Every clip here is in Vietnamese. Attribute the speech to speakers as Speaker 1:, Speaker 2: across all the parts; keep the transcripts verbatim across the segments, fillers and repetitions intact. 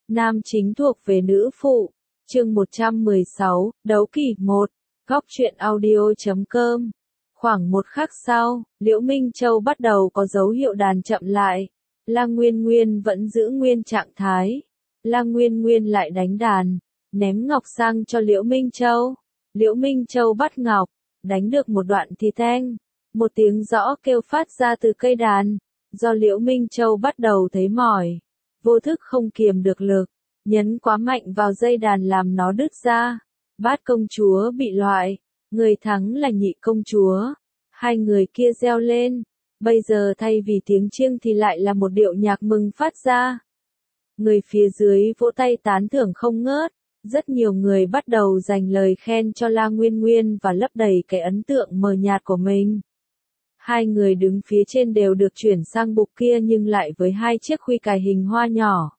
Speaker 1: Nam chính thuộc về nữ phụ. Chương một trăm mười sáu, đấu kỵ một. Góc truyện audio chấm com. Khoảng một khắc sau, Liễu Minh Châu bắt đầu có dấu hiệu đàn chậm lại. La Nguyên Nguyên vẫn giữ nguyên trạng thái. La Nguyên Nguyên lại đánh đàn, ném ngọc sang cho Liễu Minh Châu. Liễu Minh Châu bắt ngọc, đánh được một đoạn thì teng. Một tiếng rõ kêu phát ra từ cây đàn. Do Liễu Minh Châu bắt đầu thấy mỏi, vô thức không kiềm được lực, nhấn quá mạnh vào dây đàn làm nó đứt ra. Bát công chúa bị loại, người thắng là nhị công chúa. Hai người kia reo lên, bây giờ thay vì tiếng chiêng thì lại là một điệu nhạc mừng phát ra. Người phía dưới vỗ tay tán thưởng không ngớt, rất nhiều người bắt đầu dành lời khen cho La Nguyên Nguyên và lấp đầy cái ấn tượng mờ nhạt của mình. Hai người đứng phía trên đều được chuyển sang bục kia nhưng lại với hai chiếc khuy cài hình hoa nhỏ.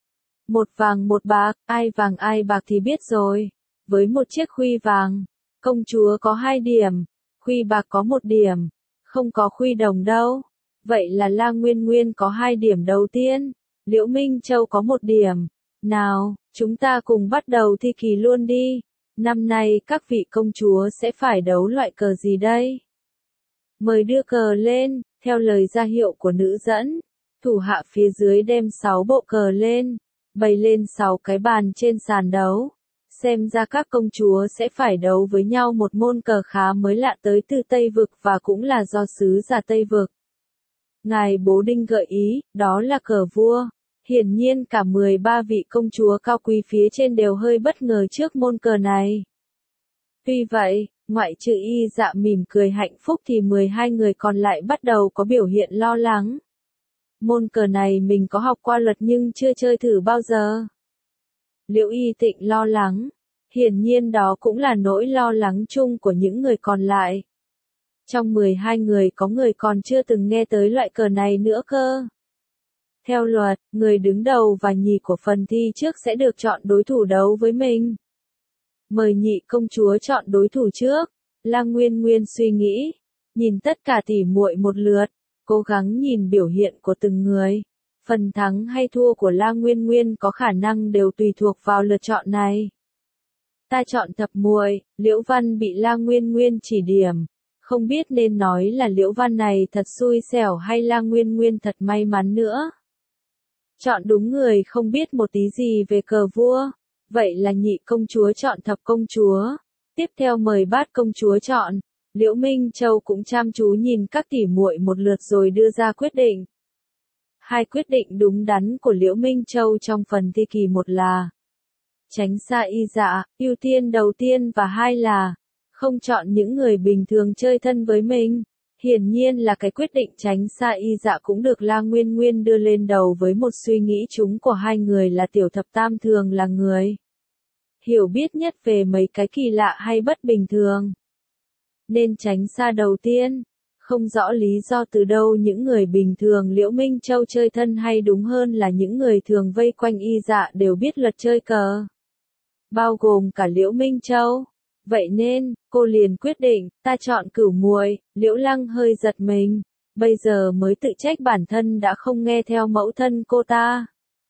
Speaker 1: Một vàng một bạc, ai vàng ai bạc thì biết rồi. Với một chiếc khuy vàng, công chúa có hai điểm, khuy bạc có một điểm, không có khuy đồng đâu. Vậy là La Nguyên Nguyên có hai điểm đầu tiên, Liễu Minh Châu có một điểm. Nào, chúng ta cùng bắt đầu thi kỳ luôn đi. Năm nay các vị công chúa sẽ phải đấu loại cờ gì đây? Mời đưa cờ lên, theo lời ra hiệu của nữ dẫn. Thủ hạ phía dưới đem sáu bộ cờ lên, bày lên sáu cái bàn trên sàn đấu. Xem ra các công chúa sẽ phải đấu với nhau một môn cờ khá mới lạ tới từ Tây Vực và cũng là do sứ giả Tây Vực. Ngài Bố Đinh gợi ý, đó là cờ vua. Hiển nhiên cả mười ba vị công chúa cao quý phía trên đều hơi bất ngờ trước môn cờ này. Tuy vậy, ngoại trừ Y Dạ mỉm cười hạnh phúc thì mười hai người còn lại bắt đầu có biểu hiện lo lắng. Môn cờ này mình có học qua luật nhưng chưa chơi thử bao giờ. Liễu Y Tịnh lo lắng. Hiển nhiên đó cũng là nỗi lo lắng chung của những người còn lại. Trong mười hai người có người còn chưa từng nghe tới loại cờ này nữa cơ. Theo luật, người đứng đầu và nhì của phần thi trước sẽ được chọn đối thủ đấu với mình. Mời nhị công chúa chọn đối thủ trước. La Nguyên Nguyên suy nghĩ, nhìn tất cả tỉ muội một lượt, cố gắng nhìn biểu hiện của từng người. Phần thắng hay thua của La Nguyên Nguyên có khả năng đều tùy thuộc vào lượt chọn này. Ta chọn thập muội. Liễu Văn bị La Nguyên Nguyên chỉ điểm. Không biết nên nói là Liễu Văn này thật xui xẻo hay La Nguyên Nguyên thật may mắn nữa. Chọn đúng người không biết một tí gì về cờ vua. Vậy là nhị công chúa chọn thập công chúa. Tiếp theo mời bát công chúa chọn. Liễu Minh Châu cũng chăm chú nhìn các tỉ muội một lượt rồi đưa ra quyết định. Hai quyết định đúng đắn của Liễu Minh Châu trong phần thi kỳ một là tránh xa Y Dạ, ưu tiên đầu tiên và hai là không chọn những người bình thường chơi thân với mình. Hiển nhiên là cái quyết định tránh xa Y Dạ cũng được La Nguyên Nguyên đưa lên đầu với một suy nghĩ chung của hai người là tiểu thập tam thường là người hiểu biết nhất về mấy cái kỳ lạ hay bất bình thường. Nên tránh xa đầu tiên. Không rõ lý do từ đâu những người bình thường Liễu Minh Châu chơi thân hay đúng hơn là những người thường vây quanh Y Dạ đều biết luật chơi cờ. Bao gồm cả Liễu Minh Châu. Vậy nên, cô liền quyết định, ta chọn cửu muội. Liễu Lăng hơi giật mình. Bây giờ mới tự trách bản thân đã không nghe theo mẫu thân cô ta.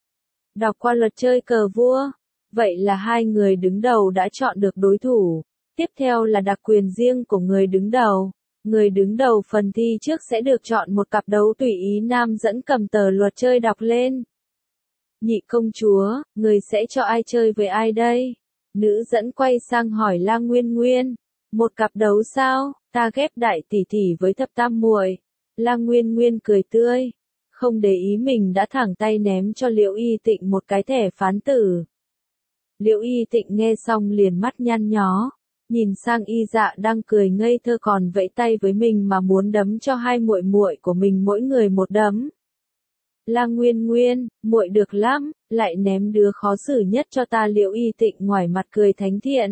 Speaker 1: Đọc qua luật chơi cờ vua. Vậy là hai người đứng đầu đã chọn được đối thủ. Tiếp theo là đặc quyền riêng của người đứng đầu. Người đứng đầu phần thi trước sẽ được chọn một cặp đấu tùy ý nam dẫn cầm tờ luật chơi đọc lên. Nhị công chúa, người sẽ cho ai chơi với ai đây? Nữ dẫn quay sang hỏi La Nguyên Nguyên. Một cặp đấu sao? Ta ghép đại tỷ tỷ với thập tam muội. La Nguyên Nguyên cười tươi. Không để ý mình đã thẳng tay ném cho Liễu Y Tịnh một cái thẻ phán tử. Liễu Y Tịnh nghe xong liền mắt nhăn nhó. Nhìn sang Y Dạ đang cười ngây thơ còn vẫy tay với mình mà muốn đấm cho hai muội muội của mình mỗi người một đấm. La Nguyên Nguyên, muội được lắm, lại ném đứa khó xử nhất cho ta. Liễu Y Tịnh ngoài mặt cười thánh thiện.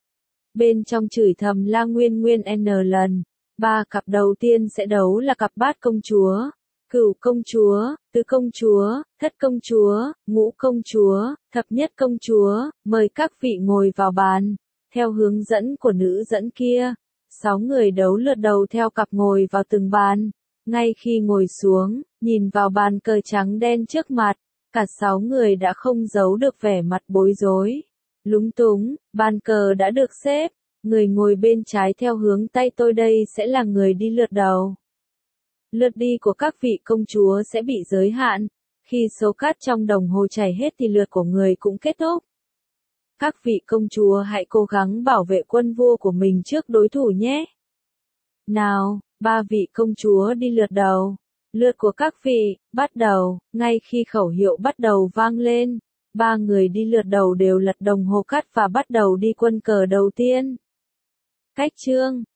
Speaker 1: Bên trong chửi thầm La Nguyên Nguyên n lần. Ba cặp đầu tiên sẽ đấu là cặp bát công chúa, cửu công chúa, tứ công chúa, thất công chúa, ngũ công chúa, thập nhất công chúa. Mời các vị ngồi vào bàn. Theo hướng dẫn của nữ dẫn kia, sáu người đấu lượt đầu theo cặp ngồi vào từng bàn. Ngay khi ngồi xuống, nhìn vào bàn cờ trắng đen trước mặt, Cả sáu người đã không giấu được vẻ mặt bối rối. Lúng túng, bàn cờ đã được xếp, người ngồi bên trái theo hướng tay tôi đây sẽ là người đi lượt đầu. Lượt đi của các vị công chúa sẽ bị giới hạn, khi số cát trong đồng hồ chảy hết thì lượt của người cũng kết thúc. Các vị công chúa hãy cố gắng bảo vệ quân vua của mình trước đối thủ nhé. Nào, ba vị công chúa đi lượt đầu. Lượt của các vị, bắt đầu, ngay khi khẩu hiệu bắt đầu vang lên, ba người đi lượt đầu đều lật đồng hồ cát và bắt đầu đi quân cờ đầu tiên. Cách chương